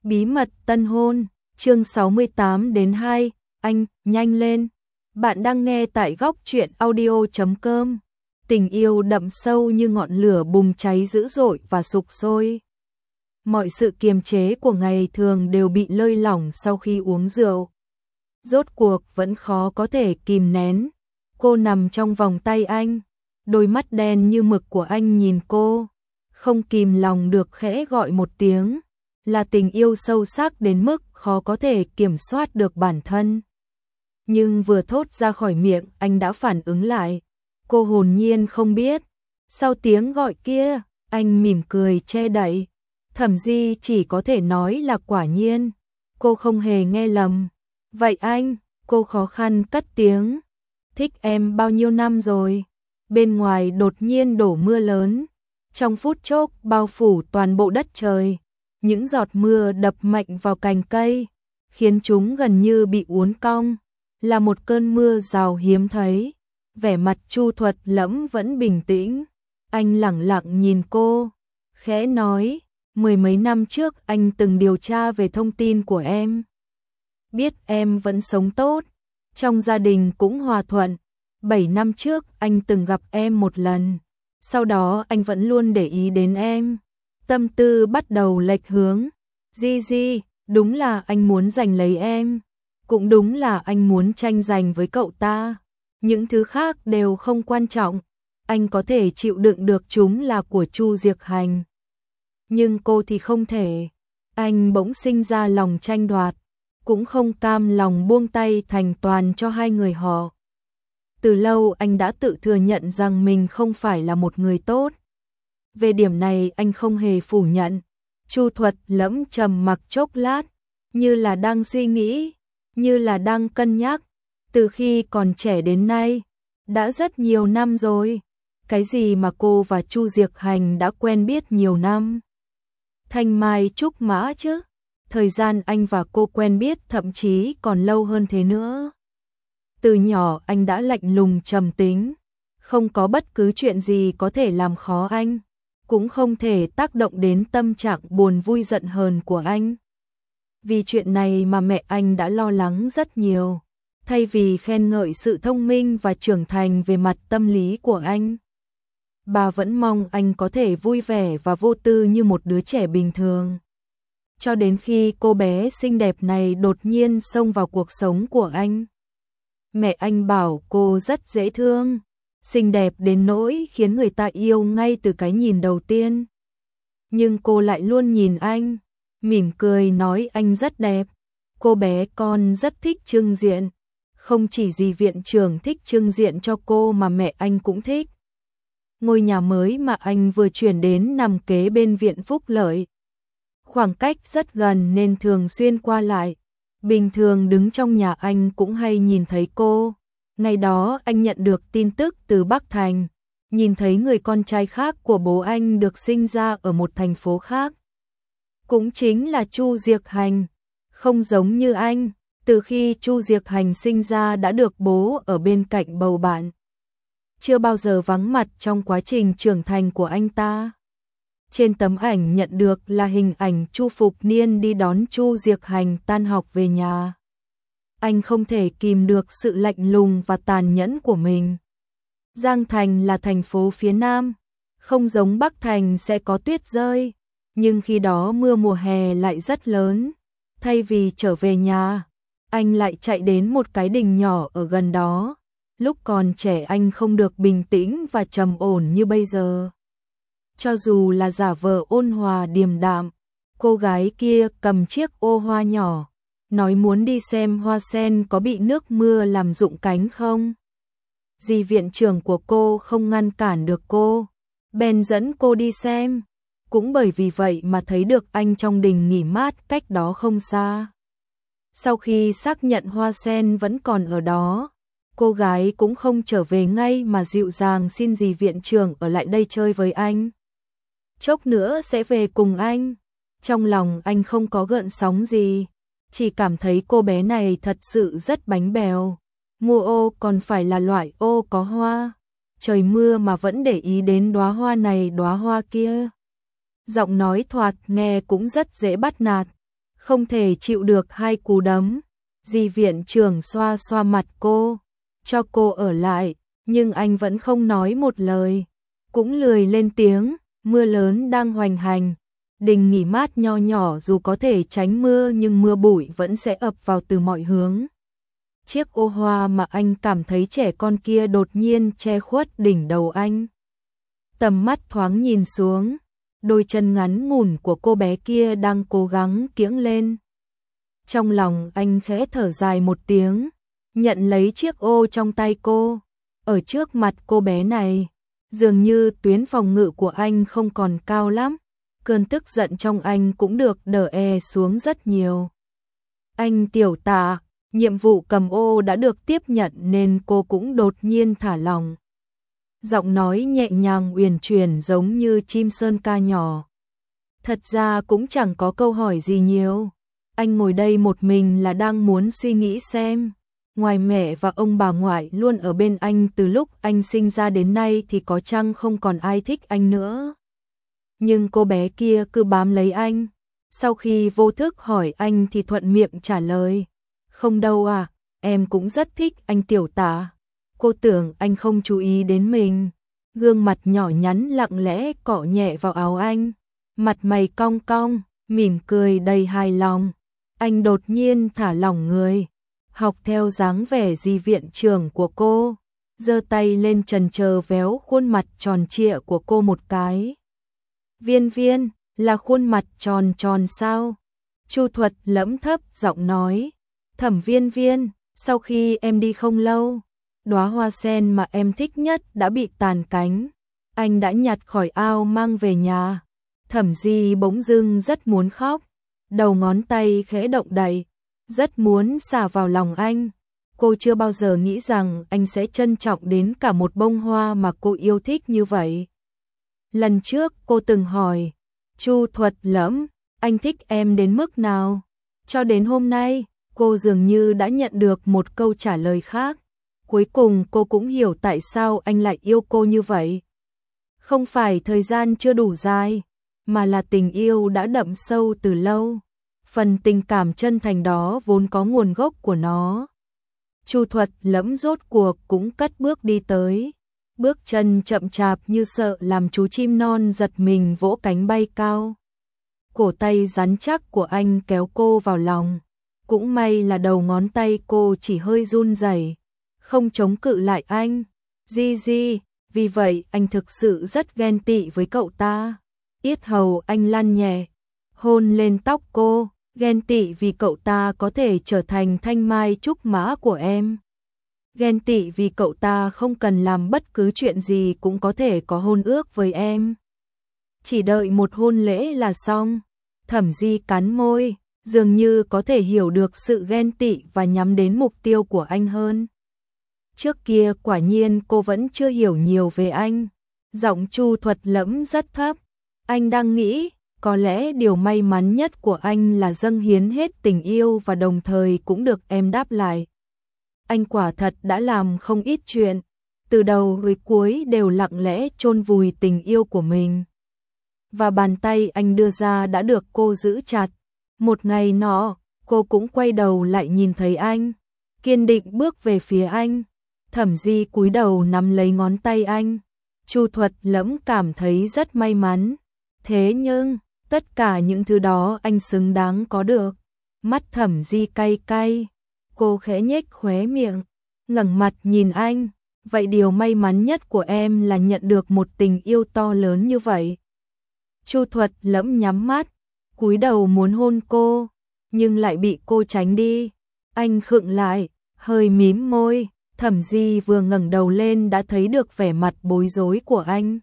Bí mật tân hôn, chương 68 đến 2, anh, nhanh lên. Bạn đang nghe tại góc truyện audio.com. Tình yêu đậm sâu như ngọn lửa bùng cháy dữ dội và sục sôi. Mọi sự kiềm chế của ngày thường đều bị lơi lỏng sau khi uống rượu. Rốt cuộc vẫn khó có thể kìm nén. Cô nằm trong vòng tay anh, đôi mắt đen như mực của anh nhìn cô, không kìm lòng được khẽ gọi một tiếng. Là tình yêu sâu sắc đến mức khó có thể kiểm soát được bản thân. Nhưng vừa thốt ra khỏi miệng anh đã phản ứng lại. Cô hồn nhiên không biết. Sau tiếng gọi kia, anh mỉm cười che đậy. Thẩm Di chỉ có thể nói là quả nhiên. Cô không hề nghe lầm. Vậy anh, cô khó khăn cất tiếng. Thích em bao nhiêu năm rồi? Bên ngoài đột nhiên đổ mưa lớn. Trong phút chốc bao phủ toàn bộ đất trời. Những giọt mưa đập mạnh vào cành cây, khiến chúng gần như bị uốn cong, là một cơn mưa rào hiếm thấy. Vẻ mặt Chu Thuật Lẫm vẫn bình tĩnh, anh lẳng lặng nhìn cô, khẽ nói, 10 mấy năm trước anh từng điều tra về thông tin của em. Biết em vẫn sống tốt, trong gia đình cũng hòa thuận. 7 năm trước anh từng gặp em một lần, sau đó anh vẫn luôn để ý đến em. Tâm tư bắt đầu lệch hướng. Di, đúng là anh muốn giành lấy em. Cũng đúng là anh muốn tranh giành với cậu ta. Những thứ khác đều không quan trọng. Anh có thể chịu đựng được chúng là của Chu Diệc Hành. Nhưng cô thì không thể. Anh bỗng sinh ra lòng tranh đoạt. Cũng không cam lòng buông tay thành toàn cho hai người họ. Từ lâu anh đã tự thừa nhận rằng mình không phải là một người tốt. Về điểm này anh không hề phủ nhận. Chu Thuật Lẫm trầm mặc chốc lát, như là đang suy nghĩ, như là đang cân nhắc. Từ khi còn trẻ đến nay, đã rất nhiều năm rồi. Cái gì mà cô và Chu Diệc Hành đã quen biết nhiều năm? Thanh mai trúc mã chứ. Thời gian anh và cô quen biết thậm chí còn lâu hơn thế nữa. Từ nhỏ anh đã lạnh lùng trầm tính, không có bất cứ chuyện gì có thể làm khó anh. Cũng không thể tác động đến tâm trạng buồn vui giận hờn của anh. Vì chuyện này mà mẹ anh đã lo lắng rất nhiều, thay vì khen ngợi sự thông minh và trưởng thành về mặt tâm lý của anh. Bà vẫn mong anh có thể vui vẻ và vô tư như một đứa trẻ bình thường. Cho đến khi cô bé xinh đẹp này đột nhiên xông vào cuộc sống của anh. Mẹ anh bảo cô rất dễ thương, xinh đẹp đến nỗi khiến người ta yêu ngay từ cái nhìn đầu tiên. Nhưng cô lại luôn nhìn anh, mỉm cười nói anh rất đẹp. Cô bé con rất thích trưng diện. Không chỉ dì viện trưởng thích trưng diện cho cô mà mẹ anh cũng thích. Ngôi nhà mới mà anh vừa chuyển đến nằm kế bên viện Phúc Lợi. Khoảng cách rất gần nên thường xuyên qua lại. Bình thường đứng trong nhà anh cũng hay nhìn thấy cô. Ngày đó anh nhận được tin tức từ Bắc Thành, nhìn thấy người con trai khác của bố anh được sinh ra ở một thành phố khác. Cũng chính là Chu Diệc Hành. Không giống như anh, từ khi Chu Diệc Hành sinh ra đã được bố ở bên cạnh bầu bạn. Chưa bao giờ vắng mặt trong quá trình trưởng thành của anh ta. Trên tấm ảnh nhận được là hình ảnh Chu Phục Niên đi đón Chu Diệc Hành tan học về nhà. Anh không thể kìm được sự lạnh lùng và tàn nhẫn của mình. Giang Thành là thành phố phía Nam, không giống Bắc Thành sẽ có tuyết rơi, nhưng khi đó mưa mùa hè lại rất lớn. Thay vì trở về nhà, anh lại chạy đến một cái đình nhỏ ở gần đó. Lúc còn trẻ anh không được bình tĩnh và trầm ổn như bây giờ. Cho dù là giả vờ ôn hòa điềm đạm, cô gái kia cầm chiếc ô hoa nhỏ, nói muốn đi xem hoa sen có bị nước mưa làm rụng cánh không. Dì viện trưởng của cô không ngăn cản được cô, bèn dẫn cô đi xem. Cũng bởi vì vậy mà thấy được anh trong đình nghỉ mát cách đó không xa. Sau khi xác nhận hoa sen vẫn còn ở đó, cô gái cũng không trở về ngay mà dịu dàng xin dì viện trưởng ở lại đây chơi với anh. Chốc nữa sẽ về cùng anh. Trong lòng anh không có gợn sóng gì, chỉ cảm thấy cô bé này thật sự rất bánh bèo. Mua ô còn phải là loại ô có hoa. Trời mưa mà vẫn để ý đến đóa hoa này đóa hoa kia. Giọng nói thoạt nghe cũng rất dễ bắt nạt. không thể chịu được hai cú đấm. Di viện trưởng xoa xoa mặt cô, cho cô ở lại, nhưng anh vẫn không nói một lời, cũng lười lên tiếng. Mưa lớn đang hoành hành, đình nghỉ mát nho nhỏ dù có thể tránh mưa nhưng mưa bụi vẫn sẽ ập vào từ mọi hướng. Chiếc ô hoa mà anh cảm thấy trẻ con kia đột nhiên che khuất đỉnh đầu anh. Tầm mắt thoáng nhìn xuống, đôi chân ngắn ngủn của cô bé kia đang cố gắng kiễng lên. Trong lòng anh khẽ thở dài một tiếng, nhận lấy chiếc ô trong tay cô. Ở trước mặt cô bé này, dường như tuyến phòng ngự của anh không còn cao lắm, cơn tức giận trong anh cũng được đè xuống rất nhiều. Anh Tiểu Tạ, nhiệm vụ cầm ô đã được tiếp nhận nên cô cũng đột nhiên thả lỏng. Giọng nói nhẹ nhàng uyển chuyển giống như chim sơn ca nhỏ. Thật ra cũng chẳng có câu hỏi gì nhiều. Anh ngồi đây một mình là đang muốn suy nghĩ xem, ngoài mẹ và ông bà ngoại luôn ở bên anh từ lúc anh sinh ra đến nay thì có chăng không còn ai thích anh nữa. Nhưng cô bé kia cứ bám lấy anh. Sau khi vô thức hỏi anh thì thuận miệng trả lời. Không đâu à, em cũng rất thích anh Tiểu Tạ. Cô tưởng anh không chú ý đến mình. Gương mặt nhỏ nhắn lặng lẽ cọ nhẹ vào áo anh. Mặt mày cong cong, mỉm cười đầy hài lòng. Anh đột nhiên thả lỏng người, học theo dáng vẻ Di viện trưởng của cô, giơ tay lên chần chờ véo khuôn mặt tròn trịa của cô một cái. Viên Viên, là khuôn mặt tròn tròn sao? Chu Thuật lẫm thấp giọng nói. Thẩm Viên Viên, sau khi em đi không lâu, đóa hoa sen mà em thích nhất đã bị tàn cánh. Anh đã nhặt khỏi ao mang về nhà. Thẩm Di bỗng dưng rất muốn khóc, đầu ngón tay khẽ động đậy, rất muốn xả vào lòng anh. Cô chưa bao giờ nghĩ rằng anh sẽ trân trọng đến cả một bông hoa mà cô yêu thích như vậy. Lần trước cô từng hỏi, Chu Thuật lẫm, anh thích em đến mức nào? Cho đến hôm nay, cô dường như đã nhận được một câu trả lời khác. Cuối cùng cô cũng hiểu tại sao anh lại yêu cô như vậy. Không phải thời gian chưa đủ dài, mà là tình yêu đã đậm sâu từ lâu. Phần tình cảm chân thành đó vốn có nguồn gốc của nó. Chu Thuật lẫm rốt cuộc cũng cất bước đi tới. Bước chân chậm chạp như sợ làm chú chim non giật mình vỗ cánh bay cao. Cổ tay rắn chắc của anh kéo cô vào lòng. Cũng may là đầu ngón tay cô chỉ hơi run rẩy, không chống cự lại anh. Di, vì vậy anh thực sự rất ghen tị với cậu ta. Yết hầu anh lăn nhẹ, hôn lên tóc cô, ghen tị vì cậu ta có thể trở thành thanh mai trúc mã của em. Ghen tị vì cậu ta không cần làm bất cứ chuyện gì cũng có thể có hôn ước với em. Chỉ đợi một hôn lễ là xong. Thẩm Di cắn môi, dường như có thể hiểu được sự ghen tị và nhắm đến mục tiêu của anh hơn. Trước kia quả nhiên cô vẫn chưa hiểu nhiều về anh. Giọng Chu Thuật lẫm rất thấp. Anh đang nghĩ, có lẽ điều may mắn nhất của anh là dâng hiến hết tình yêu và đồng thời cũng được em đáp lại. Anh quả thật đã làm không ít chuyện, từ đầu tới cuối đều lặng lẽ chôn vùi tình yêu của mình. Và bàn tay anh đưa ra đã được cô giữ chặt. Một ngày nọ, cô cũng quay đầu lại nhìn thấy anh, kiên định bước về phía anh. Thẩm Di cúi đầu nắm lấy ngón tay anh. Chu Thuật lẫm cảm thấy rất may mắn. Thế nhưng, tất cả những thứ đó anh xứng đáng có được. Mắt Thẩm Di cay cay. Cô khẽ nhếch khóe miệng, ngẩng mặt nhìn anh. Vậy điều may mắn nhất của em là nhận được một tình yêu to lớn như vậy. Chu Thuật lẫm nhắm mắt, cúi đầu muốn hôn cô, nhưng lại bị cô tránh đi. Anh khựng lại, hơi mím môi. Thẩm Di vừa ngẩng đầu lên đã thấy được vẻ mặt bối rối của anh,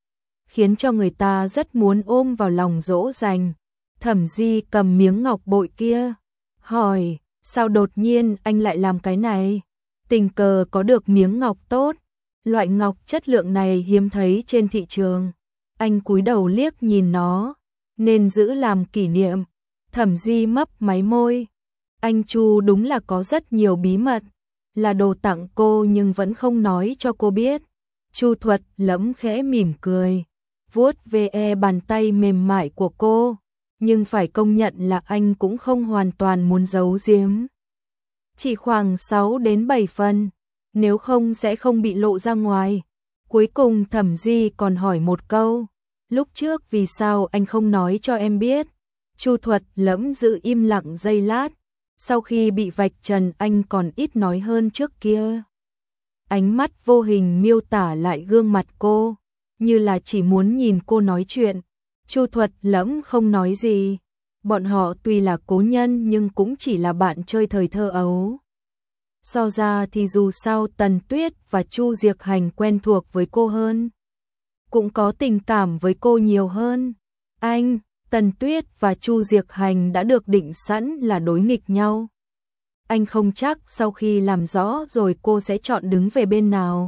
khiến cho người ta rất muốn ôm vào lòng dỗ dành. Thẩm Di cầm miếng ngọc bội kia, hỏi, sao đột nhiên anh lại làm cái này? Tình cờ có được miếng ngọc tốt, loại ngọc chất lượng này hiếm thấy trên thị trường. Anh cúi đầu liếc nhìn nó, nên giữ làm kỷ niệm. Thẩm Di mấp máy môi, anh Chu đúng là có rất nhiều bí mật, là đồ tặng cô nhưng vẫn không nói cho cô biết. Chu Thuật lẫm khẽ mỉm cười, vuốt ve bàn tay mềm mại của cô. nhưng phải công nhận là anh cũng không hoàn toàn muốn giấu giếm. Chỉ khoảng 6 đến 7 phần, nếu không sẽ không bị lộ ra ngoài. Cuối cùng Thẩm Di còn hỏi một câu, lúc trước vì sao anh không nói cho em biết? Chu Thuật Lẫm giữ im lặng giây lát, sau khi bị vạch trần anh còn ít nói hơn trước kia. Ánh mắt vô hình miêu tả lại gương mặt cô, như là chỉ muốn nhìn cô nói chuyện. Chu Thuật Lẫm không nói gì, bọn họ tuy là cố nhân nhưng cũng chỉ là bạn chơi thời thơ ấu. So ra thì dù sao Tần Tuyết và Chu Diệc Hành quen thuộc với cô hơn, cũng có tình cảm với cô nhiều hơn. Anh, Tần Tuyết và Chu Diệc Hành đã được định sẵn là đối nghịch nhau. Anh không chắc sau khi làm rõ rồi cô sẽ chọn đứng về bên nào.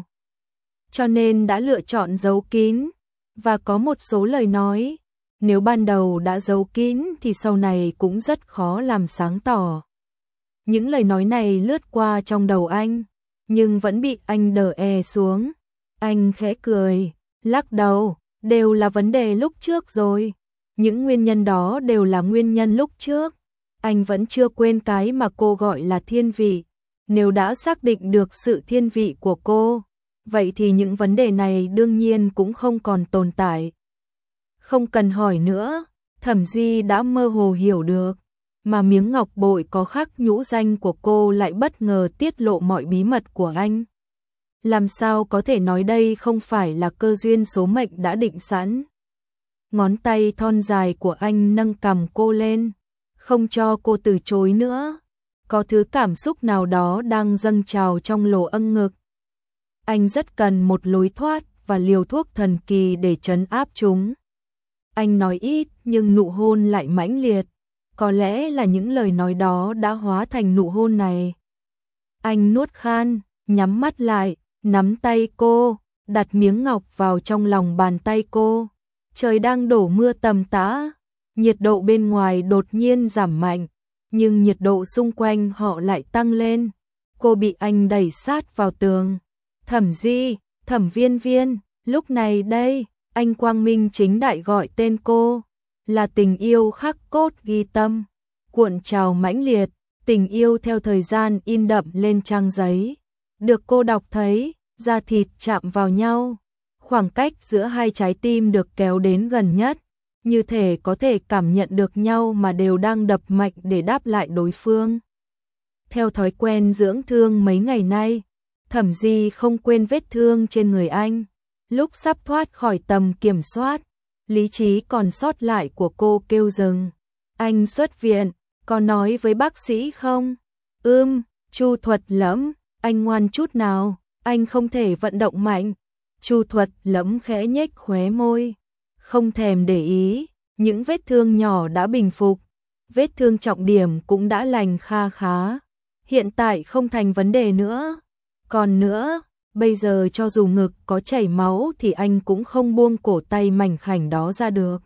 Cho nên đã lựa chọn giấu kín, và có một số lời nói, nếu ban đầu đã giấu kín thì sau này cũng rất khó làm sáng tỏ. Những lời nói này lướt qua trong đầu anh, nhưng vẫn bị anh đè xuống. Anh khẽ cười, lắc đầu, đều là vấn đề lúc trước rồi. Những nguyên nhân đó đều là nguyên nhân lúc trước. Anh vẫn chưa quên cái mà cô gọi là thiên vị. Nếu đã xác định được sự thiên vị của cô, vậy thì những vấn đề này đương nhiên cũng không còn tồn tại. Không cần hỏi nữa, Thẩm Di đã mơ hồ hiểu được, mà miếng ngọc bội có khắc nhũ danh của cô lại bất ngờ tiết lộ mọi bí mật của anh. Làm sao có thể nói đây không phải là cơ duyên số mệnh đã định sẵn. Ngón tay thon dài của anh nâng cằm cô lên, không cho cô từ chối nữa. Có thứ cảm xúc nào đó đang dâng trào trong lỗ âng ngực. Anh rất cần một lối thoát và liều thuốc thần kỳ để trấn áp chúng. Anh nói ít nhưng nụ hôn lại mãnh liệt. Có lẽ là những lời nói đó đã hóa thành nụ hôn này. Anh nuốt khan, nhắm mắt lại, nắm tay cô, đặt miếng ngọc vào trong lòng bàn tay cô. Trời đang đổ mưa tầm tã, nhiệt độ bên ngoài đột nhiên giảm mạnh, nhưng nhiệt độ xung quanh họ lại tăng lên. Cô bị anh đẩy sát vào tường. Thẩm Di, Thẩm Viên Viên, lúc này đây, anh quang minh chính đại gọi tên cô. Là tình yêu khắc cốt ghi tâm, cuộn trào mãnh liệt, tình yêu theo thời gian in đậm lên trang giấy. Được cô đọc thấy, da thịt chạm vào nhau, khoảng cách giữa hai trái tim được kéo đến gần nhất, như thể có thể cảm nhận được nhau mà đều đang đập mạnh để đáp lại đối phương. Theo thói quen dưỡng thương mấy ngày nay, Thẩm Di không quên vết thương trên người anh. Lúc sắp thoát khỏi tầm kiểm soát, lý trí còn sót lại của cô kêu dừng. Anh xuất viện, có nói với bác sĩ không? Chu Thuật Lẫm, anh ngoan chút nào, anh không thể vận động mạnh. Chu Thuật Lẫm khẽ nhếch khóe môi, không thèm để ý, những vết thương nhỏ đã bình phục, vết thương trọng điểm cũng đã lành kha khá, hiện tại không thành vấn đề nữa. Còn nữa, bây giờ cho dù ngực có chảy máu thì anh cũng không buông cổ tay mảnh khảnh đó ra được.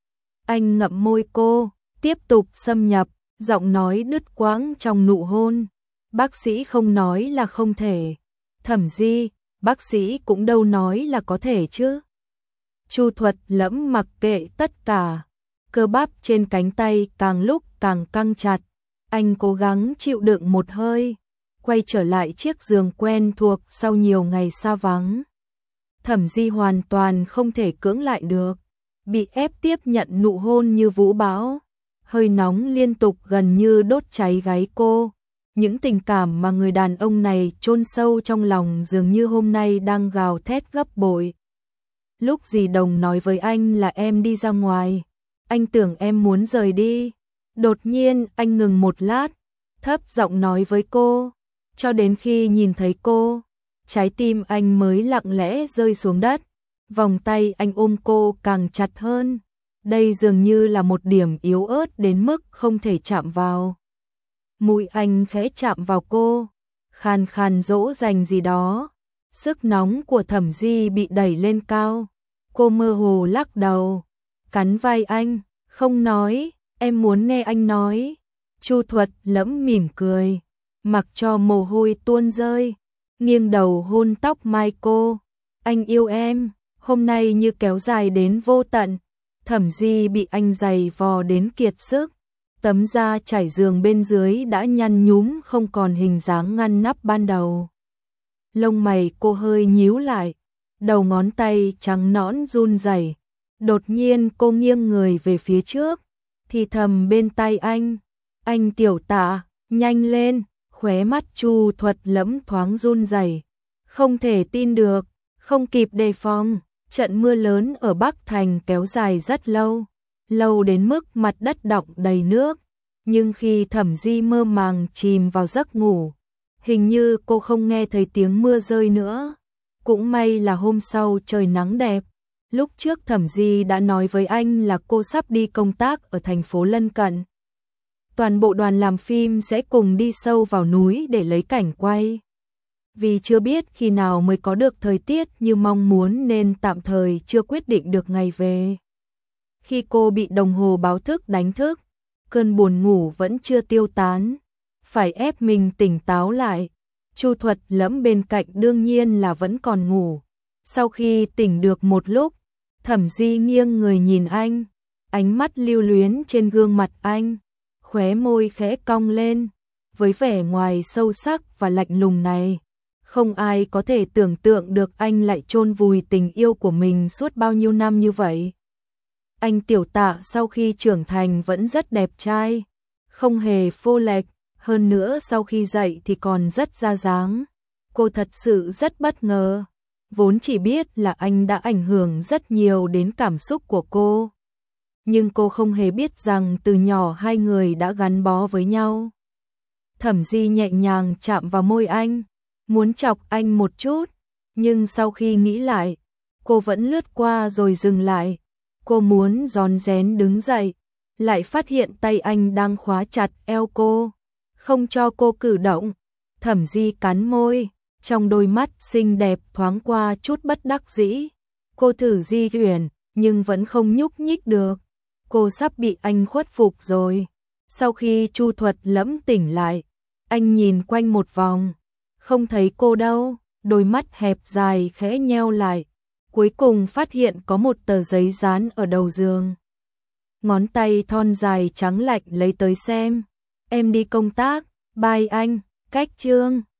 Anh ngậm môi cô, tiếp tục xâm nhập, giọng nói đứt quãng trong nụ hôn. Bác sĩ không nói là không thể. Thẩm Di, bác sĩ cũng đâu nói là có thể chứ. Chu Thuật Lẫm mặc kệ tất cả, cơ bắp trên cánh tay càng lúc càng căng chặt. Anh cố gắng chịu đựng một hơi, quay trở lại chiếc giường quen thuộc sau nhiều ngày xa vắng. Thẩm Di hoàn toàn không thể cưỡng lại được, bị ép tiếp nhận nụ hôn như vũ bão, hơi nóng liên tục gần như đốt cháy gáy cô. Những tình cảm mà người đàn ông này chôn sâu trong lòng dường như hôm nay đang gào thét gấp bội. Lúc Dì Đồng nói với anh là em đi ra ngoài, anh tưởng em muốn rời đi. Đột nhiên anh ngừng một lát, thấp giọng nói với cô, cho đến khi nhìn thấy cô, trái tim anh mới lặng lẽ rơi xuống đất. Vòng tay anh ôm cô càng chặt hơn. Đây dường như là một điểm yếu ớt đến mức không thể chạm vào. Mũi anh khẽ chạm vào cô, khàn khàn dỗ dành gì đó. Sức nóng của Thẩm Di bị đẩy lên cao. Cô mơ hồ lắc đầu, cắn vai anh, không nói, em muốn nghe anh nói. Chu Thuật Lẫm mỉm cười, mặc cho mồ hôi tuôn rơi, nghiêng đầu hôn tóc mai cô. Anh yêu em, hôm nay như kéo dài đến vô tận. Thẩm Di bị anh giày vò đến kiệt sức, tấm da trải giường bên dưới đã nhăn nhúm không còn hình dáng ngăn nắp ban đầu. Lông mày cô hơi nhíu lại, đầu ngón tay trắng nõn run rẩy. Đột nhiên cô nghiêng người về phía trước, thì thầm bên tai anh Tiểu Tạ, nhanh lên, khóe mắt Chu Thuật Lẫm thoáng run rẩy. Không thể tin được, không kịp đề phòng, trận mưa lớn ở Bắc Thành kéo dài rất lâu, lâu đến mức mặt đất đọng đầy nước, nhưng khi Thẩm Di mơ màng chìm vào giấc ngủ, hình như cô không nghe thấy tiếng mưa rơi nữa. Cũng may là hôm sau trời nắng đẹp. Lúc trước Thẩm Di đã nói với anh là cô sắp đi công tác ở thành phố lân cận. Toàn bộ đoàn làm phim sẽ cùng đi sâu vào núi để lấy cảnh quay. Vì chưa biết khi nào mới có được thời tiết như mong muốn nên tạm thời chưa quyết định được ngày về. Khi cô bị đồng hồ báo thức đánh thức, cơn buồn ngủ vẫn chưa tiêu tán, phải ép mình tỉnh táo lại. Chu Thuật Lẫm bên cạnh đương nhiên là vẫn còn ngủ. Sau khi tỉnh được một lúc, Thẩm Di nghiêng người nhìn anh, ánh mắt lưu luyến trên gương mặt anh, khóe môi khẽ cong lên, với vẻ ngoài sâu sắc và lạnh lùng này, không ai có thể tưởng tượng được anh lại chôn vùi tình yêu của mình suốt bao nhiêu năm như vậy. Anh Tiểu Tạ sau khi trưởng thành vẫn rất đẹp trai, không hề phô lệch, hơn nữa sau khi dậy thì còn rất ra dáng. Cô thật sự rất bất ngờ, vốn chỉ biết là anh đã ảnh hưởng rất nhiều đến cảm xúc của cô. Nhưng cô không hề biết rằng từ nhỏ hai người đã gắn bó với nhau. Thẩm Di nhẹ nhàng chạm vào môi anh, muốn chọc anh một chút, nhưng sau khi nghĩ lại, cô vẫn lướt qua rồi dừng lại. Cô muốn rón rén đứng dậy, lại phát hiện tay anh đang khóa chặt eo cô, không cho cô cử động. Thẩm Di cắn môi, trong đôi mắt xinh đẹp thoáng qua chút bất đắc dĩ. Cô thử di chuyển, nhưng vẫn không nhúc nhích được. Cô sắp bị anh khuất phục rồi. Sau khi Chu Thuật Lẫm tỉnh lại, anh nhìn quanh một vòng, không thấy cô đâu, đôi mắt hẹp dài khẽ nheo lại. Cuối cùng phát hiện có một tờ giấy dán ở đầu giường. Ngón tay thon dài trắng lạnh lấy tới xem. Em đi công tác, bye anh, cách chương.